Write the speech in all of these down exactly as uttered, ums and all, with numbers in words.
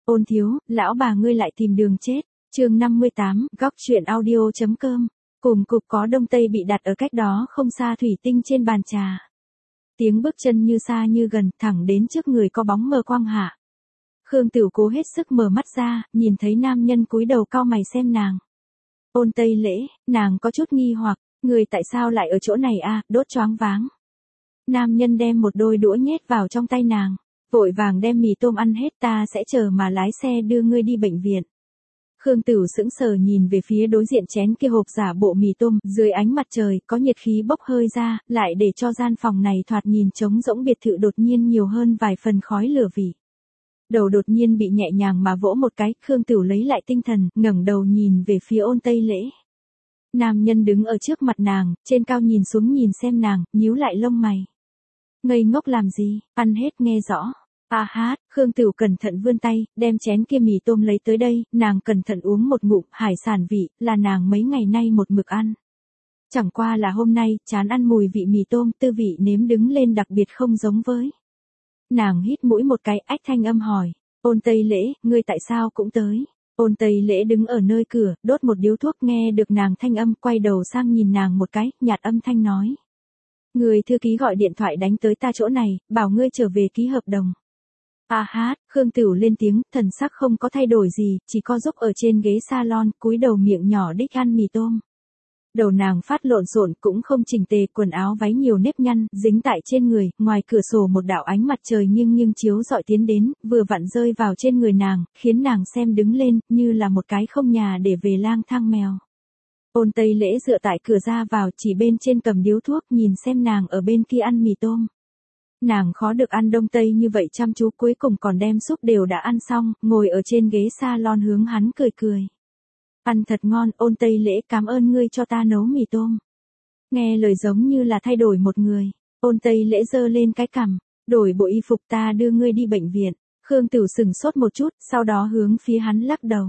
Ôn thiếu, lão bà ngươi lại tìm đường chết. Chương năm mươi tám, góc truyện audio.com. Cùng cục có đông tây bị đặt ở cách đó không xa thủy tinh trên bàn trà. Tiếng bước chân như xa như gần, thẳng đến trước người có bóng mờ quang hạ. Khương Tửu cố hết sức mở mắt ra, nhìn thấy nam nhân cúi đầu cau mày xem nàng. Ôn Tây Lễ, nàng có chút nghi hoặc, người tại sao lại ở chỗ này a, đốt choáng váng. Nam nhân đem một đôi đũa nhét vào trong tay nàng, vội vàng đem mì tôm ăn hết, ta sẽ chờ mà lái xe đưa ngươi đi bệnh viện. Khương Tửu sững sờ nhìn về phía đối diện chén kia hộp giả bộ mì tôm, dưới ánh mặt trời có nhiệt khí bốc hơi ra, lại để cho gian phòng này thoạt nhìn trống rỗng, biệt thự đột nhiên nhiều hơn vài phần khói lửa vị. Đầu đột nhiên bị nhẹ nhàng mà vỗ một cái, Khương Tửu lấy lại tinh thần, ngẩng đầu nhìn về phía Ôn Tây Lễ. Nam nhân đứng ở trước mặt nàng, trên cao nhìn xuống nhìn xem nàng, nhíu lại lông mày. Ngây ngốc làm gì, ăn hết nghe rõ. A hát, Khương Tửu cẩn thận vươn tay, đem chén kia mì tôm lấy tới đây, nàng cẩn thận uống một ngụm, hải sản vị, là nàng mấy ngày nay một mực ăn. Chẳng qua là hôm nay, chán ăn mùi vị mì tôm, tư vị nếm đứng lên đặc biệt không giống với. Nàng hít mũi một cái, ách thanh âm hỏi, Ôn Tây Lễ, ngươi tại sao cũng tới? Ôn Tây Lễ đứng ở nơi cửa, đốt một điếu thuốc, nghe được nàng thanh âm, quay đầu sang nhìn nàng một cái, nhạt âm thanh nói. Người thư ký gọi điện thoại đánh tới ta chỗ này, bảo ngươi trở về ký hợp đồng. A hát, Khương Tửu lên tiếng, thần sắc không có thay đổi gì, chỉ co giúp ở trên ghế salon, cúi đầu miệng nhỏ đích ăn mì tôm. Đầu nàng phát lộn xộn, cũng không chỉnh tề, quần áo váy nhiều nếp nhăn, dính tại trên người, ngoài cửa sổ một đạo ánh mặt trời nghiêng nghiêng chiếu dọi tiến đến, vừa vặn rơi vào trên người nàng, khiến nàng xem đứng lên, như là một cái không nhà để về lang thang mèo. Ôn Tây Lễ dựa tại cửa ra vào, chỉ bên trên cầm điếu thuốc, nhìn xem nàng ở bên kia ăn mì tôm. Nàng khó được ăn đông tây như vậy chăm chú, cuối cùng còn đem súp đều đã ăn xong, ngồi ở trên ghế salon hướng hắn cười cười. Ăn thật ngon, Ôn Tây Lễ, cảm ơn ngươi cho ta nấu mì tôm. Nghe lời giống như là thay đổi một người. Ôn Tây Lễ giơ lên cái cằm, đổi bộ y phục, ta đưa ngươi đi bệnh viện. Khương Tửu sừng sốt một chút, sau đó hướng phía hắn lắc đầu.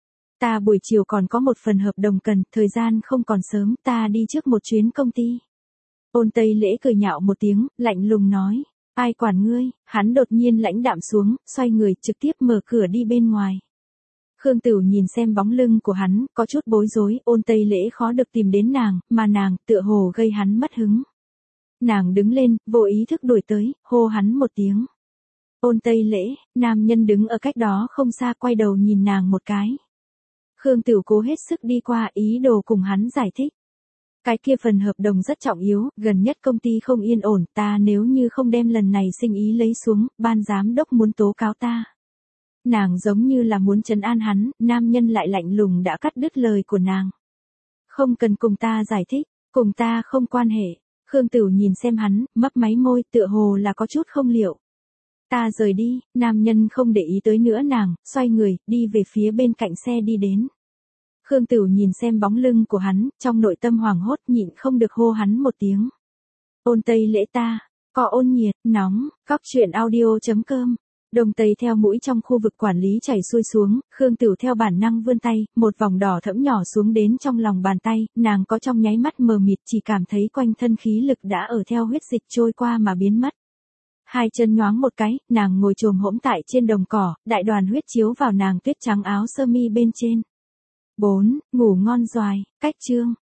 Ta buổi chiều còn có một phần hợp đồng cần, thời gian không còn sớm, ta đi trước một chuyến công ty. Ôn Tây Lễ cười nhạo một tiếng, lạnh lùng nói, ai quản ngươi, hắn đột nhiên lãnh đạm xuống, xoay người trực tiếp mở cửa đi bên ngoài. Khương Tửu nhìn xem bóng lưng của hắn, có chút bối rối, Ôn Tây Lễ khó được tìm đến nàng, mà nàng, tựa hồ gây hắn mất hứng. Nàng đứng lên, vô ý thức đuổi tới, hô hắn một tiếng. Ôn Tây Lễ, nam nhân đứng ở cách đó không xa quay đầu nhìn nàng một cái. Khương Tửu cố hết sức đi qua, ý đồ cùng hắn giải thích. Cái kia phần hợp đồng rất trọng yếu, gần nhất công ty không yên ổn, ta nếu như không đem lần này sinh ý lấy xuống, ban giám đốc muốn tố cáo ta. Nàng giống như là muốn trấn an hắn, nam nhân lại lạnh lùng đã cắt đứt lời của nàng. Không cần cùng ta giải thích, cùng ta không quan hệ. Khương Tửu nhìn xem hắn, mấp máy môi, tựa hồ là có chút không liệu. Ta rời đi, nam nhân không để ý tới nữa nàng, xoay người, đi về phía bên cạnh xe đi đến. Khương Tửu nhìn xem bóng lưng của hắn, trong nội tâm hoảng hốt, nhịn không được hô hắn một tiếng. Ôn Tây Lễ, ta, có ôn nhiệt, nóng, góc truyện audio.com. Đồng tây theo mũi trong khu vực quản lý chảy xuôi xuống, Khương Tửu theo bản năng vươn tay, một vòng đỏ thẫm nhỏ xuống đến trong lòng bàn tay, nàng có trong nháy mắt mờ mịt, chỉ cảm thấy quanh thân khí lực đã ở theo huyết dịch trôi qua mà biến mất. Hai chân nhoáng một cái, nàng ngồi chồm hỗn tại trên đồng cỏ, đại đoàn huyết chiếu vào nàng tuyết trắng áo sơ mi bên trên. bốn. Ngủ ngon doài, cách chương.